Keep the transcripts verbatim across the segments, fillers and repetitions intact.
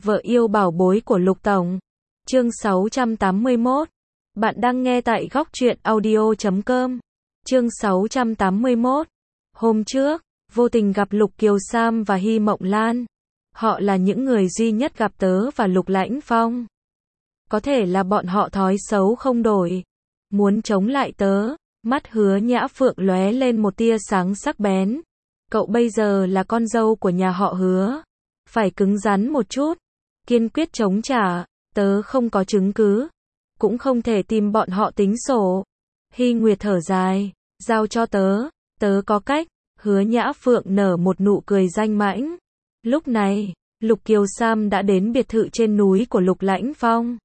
Vợ yêu bảo bối của Lục Tổng. Chương sáu trăm tám mươi mốt. Bạn đang nghe tại góc truyện audio chấm com. Chương sáu trăm tám mươi mốt. Hôm trước, vô tình gặp Lục Kiều Sam và Hy Mộng Lan. Họ là những người duy nhất gặp tớ và Lục Lãnh Phong. Có thể là bọn họ thói xấu không đổi. Muốn chống lại tớ. Mắt Hứa Nhã Phượng lóe lên một tia sáng sắc bén. Cậu bây giờ là con dâu của nhà họ Hứa. Phải cứng rắn một chút. Kiên quyết chống trả. Tớ không có chứng cứ. Cũng không thể tìm bọn họ tính sổ. Hy Nguyệt thở dài. Giao cho tớ. Tớ có cách. Hứa Nhã Phượng nở một nụ cười danh mãnh. Lúc này, Lục Kiều Sam đã đến biệt thự trên núi của Lục Lãnh Phong.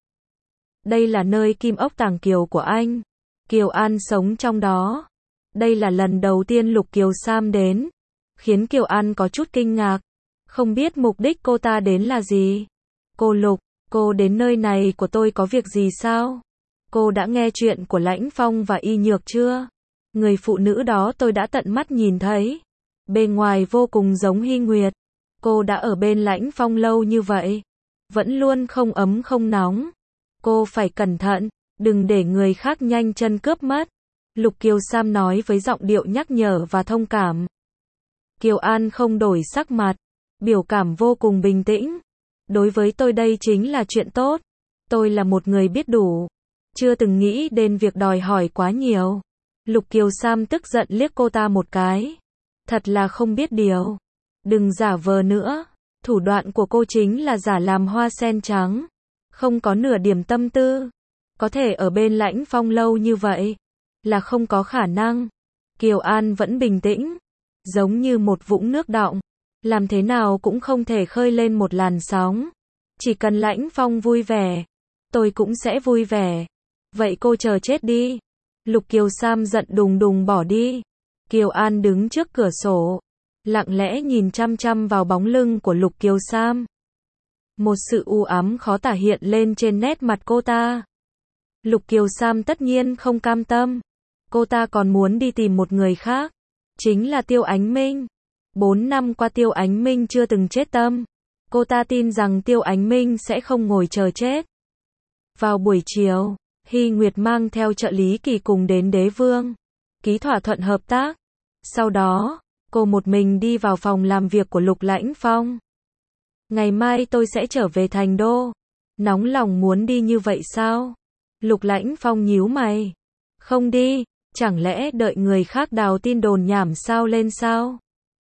Đây là nơi kim ốc tàng kiều của anh. Kiều An sống trong đó. Đây là lần đầu tiên Lục Kiều Sam đến. Khiến Kiều An có chút kinh ngạc. Không biết mục đích cô ta đến là gì. Cô Lục, cô đến nơi này của tôi có việc gì sao? Cô đã nghe chuyện của Lãnh Phong và Y Nhược chưa? Người phụ nữ đó tôi đã tận mắt nhìn thấy. Bề ngoài vô cùng giống Hy Nguyệt. Cô đã ở bên Lãnh Phong lâu như vậy. Vẫn luôn không ấm không nóng. Cô phải cẩn thận. Đừng để người khác nhanh chân cướp mất. Lục Kiều Sam nói với giọng điệu nhắc nhở và thông cảm. Kiều An không đổi sắc mặt. Biểu cảm vô cùng bình tĩnh. Đối với tôi đây chính là chuyện tốt. Tôi là một người biết đủ. Chưa từng nghĩ đến việc đòi hỏi quá nhiều. Lục Kiều Sam tức giận liếc cô ta một cái. Thật là không biết điều. Đừng giả vờ nữa. Thủ đoạn của cô chính là giả làm hoa sen trắng. Không có nửa điểm tâm tư. Có thể ở bên Lãnh Phong lâu như vậy. Là không có khả năng. Kiều An vẫn bình tĩnh. Giống như một vũng nước đọng. Làm thế nào cũng không thể khơi lên một làn sóng. Chỉ cần Lãnh Phong vui vẻ. Tôi cũng sẽ vui vẻ. Vậy cô chờ chết đi. Lục Kiều Sam giận đùng đùng bỏ đi. Kiều An đứng trước cửa sổ. Lặng lẽ nhìn chăm chăm vào bóng lưng của Lục Kiều Sam. Một sự u ám khó tả hiện lên trên nét mặt cô ta. Lục Kiều Sam tất nhiên không cam tâm. Cô ta còn muốn đi tìm một người khác. Chính là Tiêu Ánh Minh. Bốn năm qua Tiêu Ánh Minh chưa từng chết tâm. Cô ta tin rằng Tiêu Ánh Minh sẽ không ngồi chờ chết. Vào buổi chiều, Hy Nguyệt mang theo trợ lý Kỳ cùng đến Đế Vương. Ký thỏa thuận hợp tác. Sau đó, cô một mình đi vào phòng làm việc của Lục Lãnh Phong. Ngày mai tôi sẽ trở về Thành Đô. Nóng lòng muốn đi như vậy sao? Lục Lãnh Phong nhíu mày. Không đi, chẳng lẽ đợi người khác đào tin đồn nhảm sao lên sao?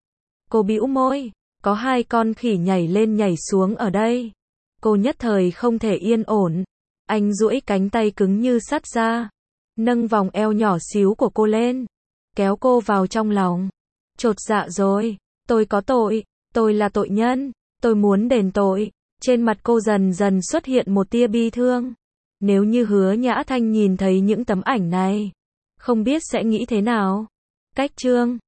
Cô bĩu môi, có hai con khỉ nhảy lên nhảy xuống ở đây. Cô nhất thời không thể yên ổn. Anh duỗi cánh tay cứng như sắt ra, nâng vòng eo nhỏ xíu của cô lên, kéo cô vào trong lòng. Chột dạ rồi, tôi có tội, tôi là tội nhân, tôi muốn đền tội. Trên mặt cô dần dần xuất hiện một tia bi thương. Nếu như Hứa Nhã Thanh nhìn thấy những tấm ảnh này, không biết sẽ nghĩ thế nào. Cách chương